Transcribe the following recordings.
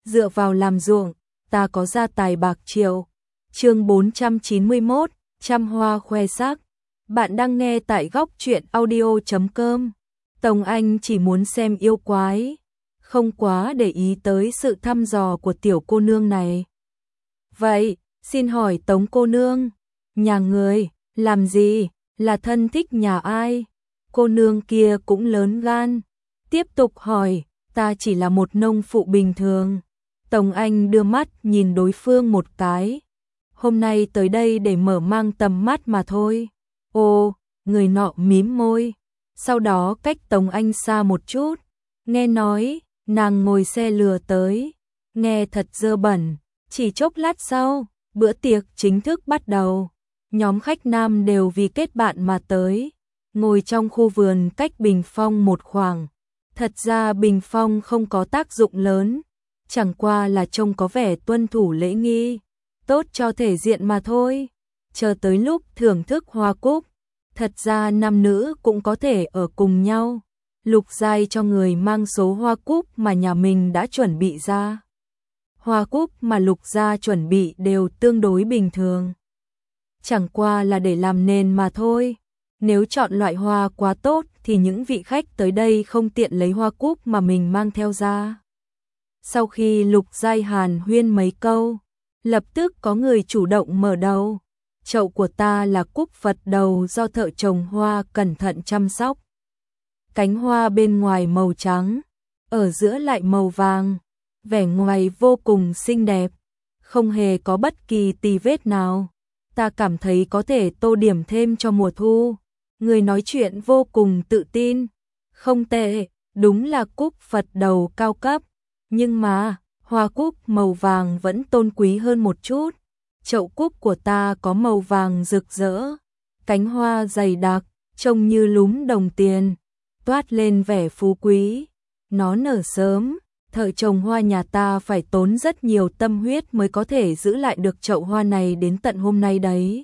dựa vào làm ruộng, ta có gia tài bạc triệu. Chương 491, trăm hoa khoe sắc. Bạn đang nghe tại góc truyện audio.com. Tống Anh chỉ muốn xem yêu quái, không quá để ý tới sự thăm dò của tiểu cô nương này. Vậy, xin hỏi Tống cô nương, nhà người, làm gì, là thân thích nhà ai? Cô nương kia cũng lớn gan, tiếp tục hỏi, ta chỉ là một nông phụ bình thường. Tống Anh đưa mắt nhìn đối phương một cái. Hôm nay tới đây để mở mang tầm mắt mà thôi. Ồ, người nọ mím môi, sau đó cách Tống Anh xa một chút. Nghe nói, nàng ngồi xe lừa tới, nghe thật dơ bẩn. Chỉ chốc lát sau, bữa tiệc chính thức bắt đầu. Nhóm khách nam đều vì kết bạn mà tới, ngồi trong khu vườn cách bình phong một khoảng. Thật ra bình phong không có tác dụng lớn, chẳng qua là trông có vẻ tuân thủ lễ nghi, tốt cho thể diện mà thôi. Chờ tới lúc thưởng thức hoa cúc, thật ra nam nữ cũng có thể ở cùng nhau. Lục Giai cho người mang số hoa cúc mà nhà mình đã chuẩn bị ra. Hoa cúc mà Lục gia chuẩn bị đều tương đối bình thường, chẳng qua là để làm nền mà thôi. Nếu chọn loại hoa quá tốt thì những vị khách tới đây không tiện lấy hoa cúc mà mình mang theo ra. Sau khi Lục Giai hàn huyên mấy câu, lập tức có người chủ động mở đầu. Chậu của ta là cúc Phật đầu do thợ trồng hoa cẩn thận chăm sóc. Cánh hoa bên ngoài màu trắng, ở giữa lại màu vàng, vẻ ngoài vô cùng xinh đẹp, không hề có bất kỳ tì vết nào. Ta cảm thấy có thể tô điểm thêm cho mùa thu. Người nói chuyện vô cùng tự tin. Không tệ, đúng là cúc Phật đầu cao cấp. Nhưng mà, hoa cúc màu vàng vẫn tôn quý hơn một chút. Chậu cúc của ta có màu vàng rực rỡ, cánh hoa dày đặc, trông như lúm đồng tiền, toát lên vẻ phú quý. Nó nở sớm, thợ trồng hoa nhà ta phải tốn rất nhiều tâm huyết mới có thể giữ lại được chậu hoa này đến tận hôm nay đấy.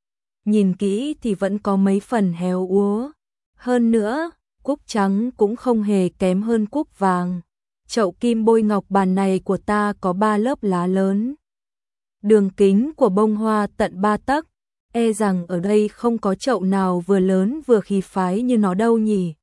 Nhìn kỹ thì vẫn có mấy phần héo úa. Hơn nữa, cúc trắng cũng không hề kém hơn cúc vàng. Chậu kim bôi ngọc bàn này của ta có 3 lớp lá lớn. Đường kính của bông hoa tận 3 tấc, e rằng ở đây không có chậu nào vừa lớn vừa khí phái như nó đâu nhỉ.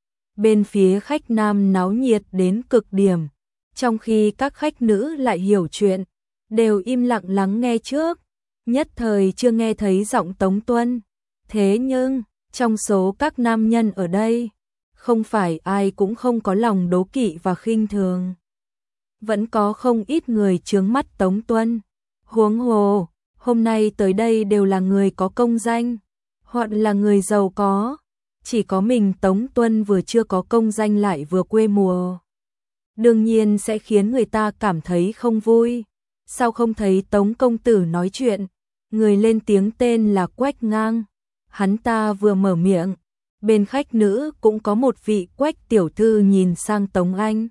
Bên phía khách nam náo nhiệt đến cực điểm, trong khi các khách nữ lại hiểu chuyện, đều im lặng lắng nghe trước. Nhất thời chưa nghe thấy giọng Tống Tuân. Thế nhưng, trong số các nam nhân ở đây, không phải ai cũng không có lòng đố kỵ và khinh thường. Vẫn có không ít người chướng mắt Tống Tuân. Huống hồ, hôm nay tới đây đều là người có công danh, hoặc là người giàu có. Chỉ có mình Tống Tuân vừa chưa có công danh lại vừa quê mùa. Đương nhiên sẽ khiến người ta cảm thấy không vui. Sao không thấy Tống công tử nói chuyện? Người lên tiếng tên là Quách Ngang. Hắn ta vừa mở miệng, bên khách nữ cũng có một vị Quách tiểu thư nhìn sang Tống Anh.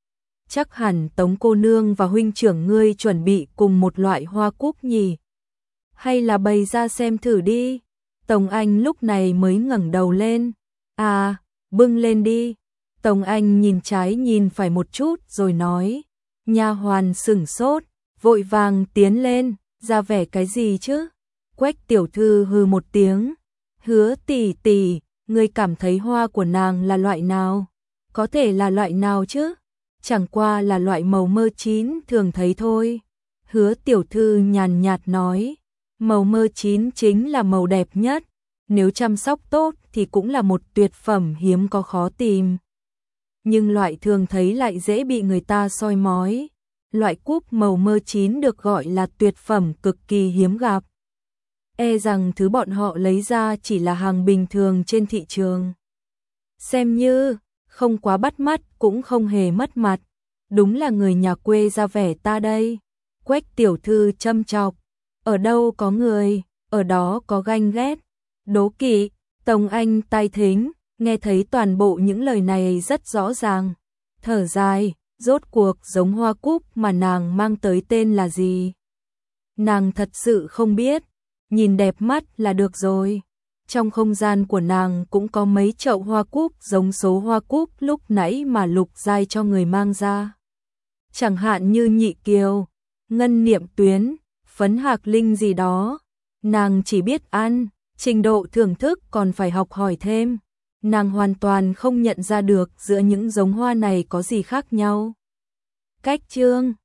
Chắc hẳn Tống cô nương và huynh trưởng ngươi chuẩn bị cùng một loại hoa cúc nhỉ? Hay là bày ra xem thử đi? Tống Anh lúc này mới ngẩng đầu lên. À, bưng lên đi. Tống Anh nhìn trái nhìn phải một chút rồi nói. Nha hoàn sửng sốt, vội vàng tiến lên, ra vẻ cái gì chứ? Quách tiểu thư hừ một tiếng. Hứa tỷ tỷ, ngươi cảm thấy hoa của nàng là loại nào? Có thể là loại nào chứ? Chẳng qua là loại màu mơ chín thường thấy thôi. Hứa tiểu thư nhàn nhạt nói. Màu mơ chín chính là màu đẹp nhất. Nếu chăm sóc tốt thì cũng là một tuyệt phẩm hiếm có khó tìm. Nhưng loại thường thấy lại dễ bị người ta soi mói. Loại cúc màu mơ chín được gọi là tuyệt phẩm cực kỳ hiếm gặp. E rằng thứ bọn họ lấy ra chỉ là hàng bình thường trên thị trường. Xem như, không quá bắt mắt cũng không hề mất mặt. Đúng là người nhà quê ra vẻ ta đây. Quách tiểu thư châm chọc. Ở đâu có người, ở đó có ganh ghét. Đố kỵ, Tống Anh tai thính, nghe thấy toàn bộ những lời này rất rõ ràng. Thở dài, rốt cuộc giống hoa cúc mà nàng mang tới tên là gì? Nàng thật sự không biết, nhìn đẹp mắt là được rồi. Trong không gian của nàng cũng có mấy chậu hoa cúc giống số hoa cúc lúc nãy mà Lục Giai cho người mang ra. chẳng hạn như nhị kiều, ngân niệm tuyến, phấn hạc linh gì đó. Nàng chỉ biết ăn, trình độ thưởng thức còn phải học hỏi thêm. Nàng hoàn toàn không nhận ra được giữa những giống hoa này có gì khác nhau. Cách chương